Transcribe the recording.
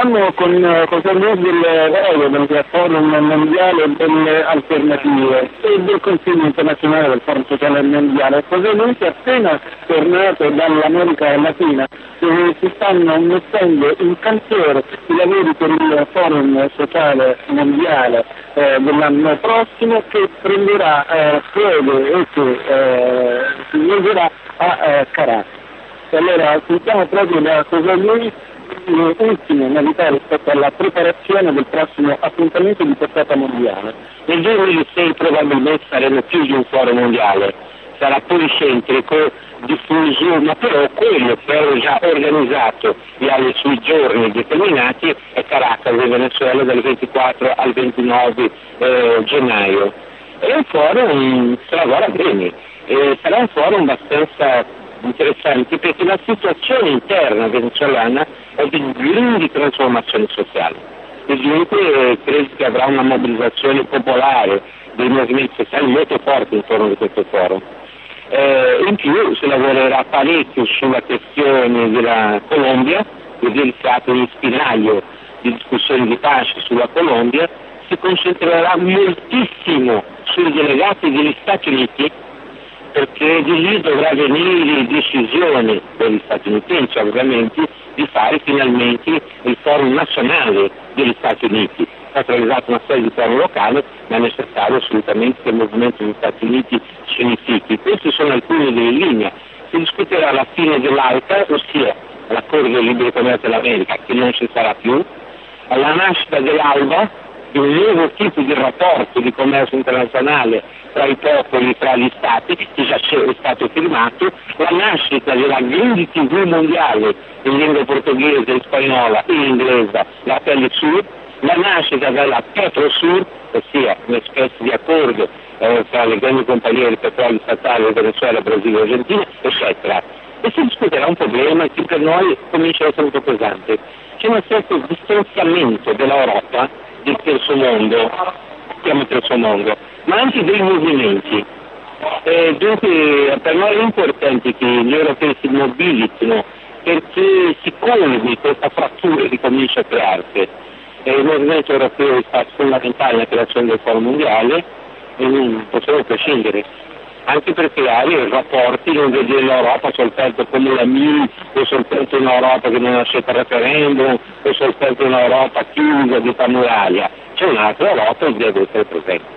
siamo con José Luis del Forum Mondiale delle Alternative e del Consiglio Internazionale del Forum Sociale Mondiale. José Luis è appena tornato dall'America Latina, dove si stanno mettendo in cantiere i lavori per il Forum Sociale Mondiale dell'anno prossimo, che prenderà sede e che si svolgerà a Caracas. Allora, sentiamo proprio da José Luis le ultime novità rispetto alla preparazione del prossimo appuntamento di portata mondiale. Nel 2006 probabilmente saremo più di un foro mondiale, sarà policentrico, diffuso, ma però quello che è già organizzato e ha i suoi giorni determinati è Caracas in Venezuela dal 24 al 29 gennaio. È un forum che lavora bene, sarà un forum abbastanza interessante perché la situazione interna venezuelana è di grandi trasformazioni sociali e dunque credo che avrà una mobilizzazione popolare dei movimenti sociali molto forte intorno a questo forum. In più si lavorerà parecchio sulla questione della Colombia, così è stato un spiraglio di discussioni di pace sulla Colombia, si concentrerà moltissimo sui delegati degli Stati Uniti, perché di lì dovrà venire decisione degli statunitensi ovviamente di fare finalmente il forum nazionale degli Stati Uniti. È stata realizzata una serie di forum locali, ma è necessario assolutamente che il movimento degli Stati Uniti si unifichi. Queste sono alcune delle linee. Si discuterà la fine dell'ALCA, ossia l'accordo di libero commercio dell'America, che non ci sarà più, la nascita dell'ALBA, di un nuovo tipo di rapporto di commercio internazionale tra i popoli, tra gli stati, che già è stato firmato, la nascita della grande TV mondiale in lingua portoghese, spagnola e inglese, la Telesur, la nascita della Petrosur, ossia una specie di accordo tra le grandi compagnie di petrolio statali Venezuela, Brasile e Argentina, eccetera. E si discuterà un problema che per noi comincia a essere molto pesante. C'è un certo distanziamento dell'Europa del terzo mondo, chiamo terzo mondo, ma anche dei movimenti. Dunque per noi è importante che gli europei si mobilitino perché si colmi questa frattura che comincia a crearsi. Il movimento europeo è stato fondamentale nella creazione del Forum Mondiale e non possiamo prescindere, anche per creare rapporti, non vedere l'Europa soltanto come la MIL, o soltanto un'Europa che non accetta il referendum, o soltanto un'Europa chiusa di muraria. C'è un'altra Europa che deve essere presente.